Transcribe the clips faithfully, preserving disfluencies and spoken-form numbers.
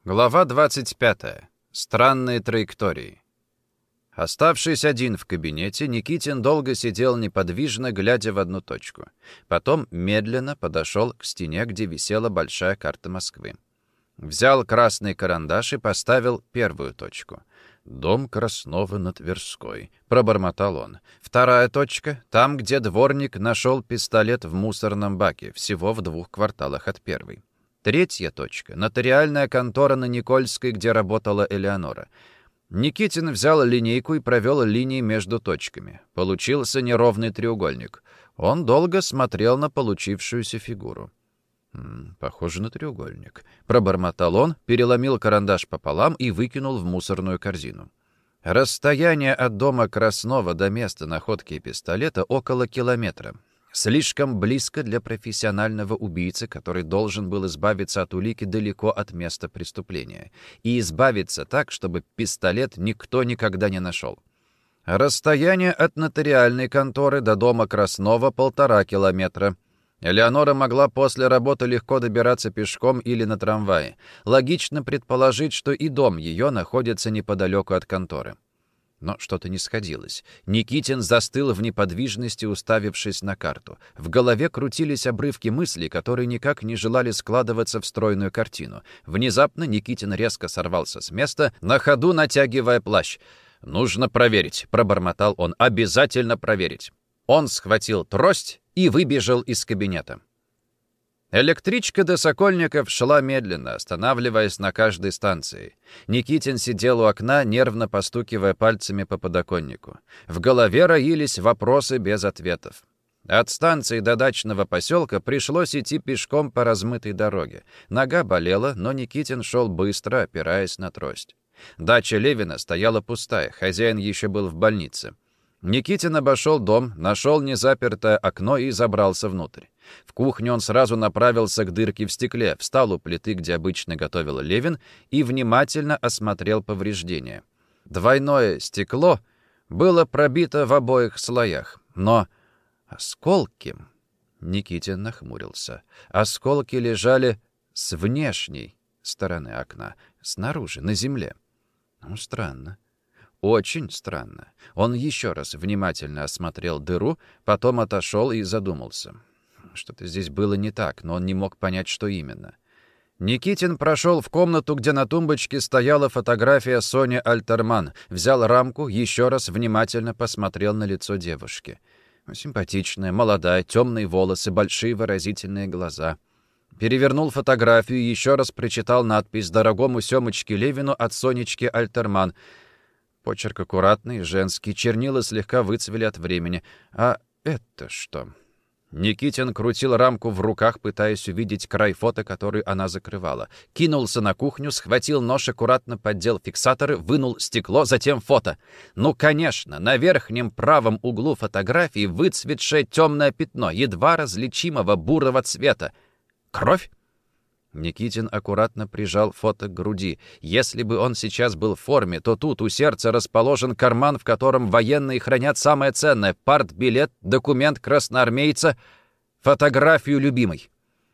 Глава двадцать пятая. Странные траектории. Оставшись один в кабинете, Никитин долго сидел неподвижно, глядя в одну точку. Потом медленно подошел к стене, где висела большая карта Москвы. Взял красный карандаш и поставил первую точку. «Дом Краснова на Тверской», — пробормотал он. Вторая точка — там, где дворник нашел пистолет в мусорном баке, всего в двух кварталах от первой. Третья точка — нотариальная контора на Никольской, где работала Элеонора. Никитин взял линейку и провел линии между точками. Получился неровный треугольник. Он долго смотрел на получившуюся фигуру. «М, «Похоже на треугольник», — пробормотал он, переломил карандаш пополам и выкинул в мусорную корзину. Расстояние от дома Краснова до места находки пистолета около километра. Слишком близко для профессионального убийцы, который должен был избавиться от улики далеко от места преступления. И избавиться так, чтобы пистолет никто никогда не нашел. Расстояние от нотариальной конторы до дома Краснова полтора километра. Элеонора могла после работы легко добираться пешком или на трамвае. Логично предположить, что и дом ее находится неподалеку от конторы. Но что-то не сходилось. Никитин застыл в неподвижности, уставившись на карту. В голове крутились обрывки мыслей, которые никак не желали складываться в стройную картину. Внезапно Никитин резко сорвался с места, на ходу натягивая плащ. «Нужно проверить», — пробормотал он. «Обязательно проверить». Он схватил трость и выбежал из кабинета. Электричка до Сокольников шла медленно, останавливаясь на каждой станции. Никитин сидел у окна, нервно постукивая пальцами по подоконнику. В голове роились вопросы без ответов. От станции до дачного поселка пришлось идти пешком по размытой дороге. Нога болела, но Никитин шел быстро, опираясь на трость. Дача Левина стояла пустая, хозяин еще был в больнице. Никитин обошел дом, нашел незапертое окно и забрался внутрь. В кухню он сразу направился к дырке в стекле, встал у плиты, где обычно готовил Левин, и внимательно осмотрел повреждения. Двойное стекло было пробито в обоих слоях, но осколки... Никитин нахмурился. Осколки лежали с внешней стороны окна, снаружи, на земле. Ну, странно. Очень странно. Он еще раз внимательно осмотрел дыру, потом отошел и задумался. Что-то здесь было не так, но он не мог понять, что именно. Никитин прошел в комнату, где на тумбочке стояла фотография Сони Альтерман, взял рамку, еще раз внимательно посмотрел на лицо девушки. Симпатичная, молодая, темные волосы, большие выразительные глаза. Перевернул фотографию, еще раз прочитал надпись «Дорогому Семочке Левину от Сонечки Альтерман». Почерк аккуратный, женский, чернила слегка выцвели от времени. А это что? Никитин крутил рамку в руках, пытаясь увидеть край фото, который она закрывала. Кинулся на кухню, схватил нож, аккуратно поддел фиксаторы, вынул стекло, затем фото. Ну, конечно, на верхнем правом углу фотографии выцветшее темное пятно, едва различимого бурого цвета. Кровь? Никитин аккуратно прижал фото к груди. Если бы он сейчас был в форме, то тут у сердца расположен карман, в котором военные хранят самое ценное — партбилет, документ красноармейца, фотографию любимой.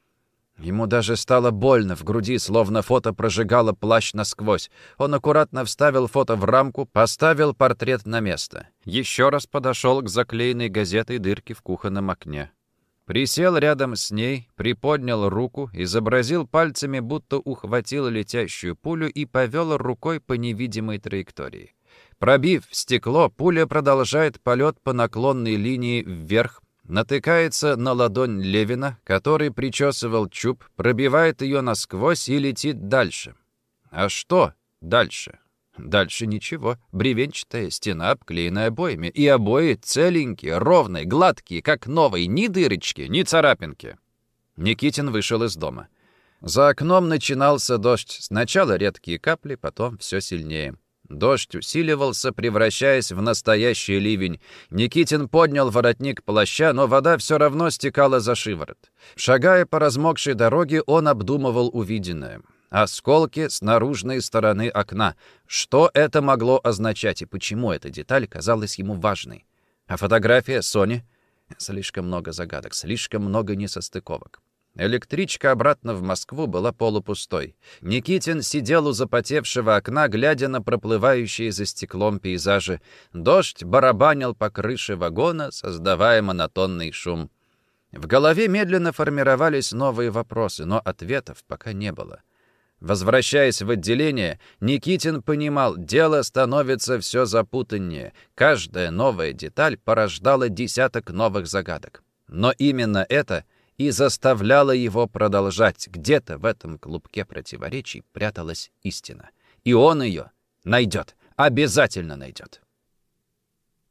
Ему даже стало больно в груди, словно фото прожигало плащ насквозь. Он аккуратно вставил фото в рамку, поставил портрет на место. Еще раз подошел к заклеенной газетой дырке в кухонном окне. Присел рядом с ней, приподнял руку, изобразил пальцами, будто ухватил летящую пулю и повел рукой по невидимой траектории. Пробив стекло, пуля продолжает полет по наклонной линии вверх, натыкается на ладонь Левина, который причесывал чуб, пробивает ее насквозь и летит дальше. А что дальше? Дальше ничего. Бревенчатая стена, обклеенная обоями. И обои целенькие, ровные, гладкие, как новые. Ни дырочки, ни царапинки. Никитин вышел из дома. За окном начинался дождь. Сначала редкие капли, потом все сильнее. Дождь усиливался, превращаясь в настоящий ливень. Никитин поднял воротник плаща, но вода все равно стекала за шиворот. Шагая по размокшей дороге, он обдумывал увиденное. Осколки с наружной стороны окна. Что это могло означать и почему эта деталь казалась ему важной? А фотография Сони? Слишком много загадок, слишком много несостыковок. Электричка обратно в Москву была полупустой. Никитин сидел у запотевшего окна, глядя на проплывающие за стеклом пейзажи. Дождь барабанил по крыше вагона, создавая монотонный шум. В голове медленно формировались новые вопросы, но ответов пока не было. Возвращаясь в отделение, Никитин понимал, дело становится все запутаннее. Каждая новая деталь порождала десяток новых загадок. Но именно это и заставляло его продолжать. Где-то в этом клубке противоречий пряталась истина. И он ее найдет, обязательно найдет.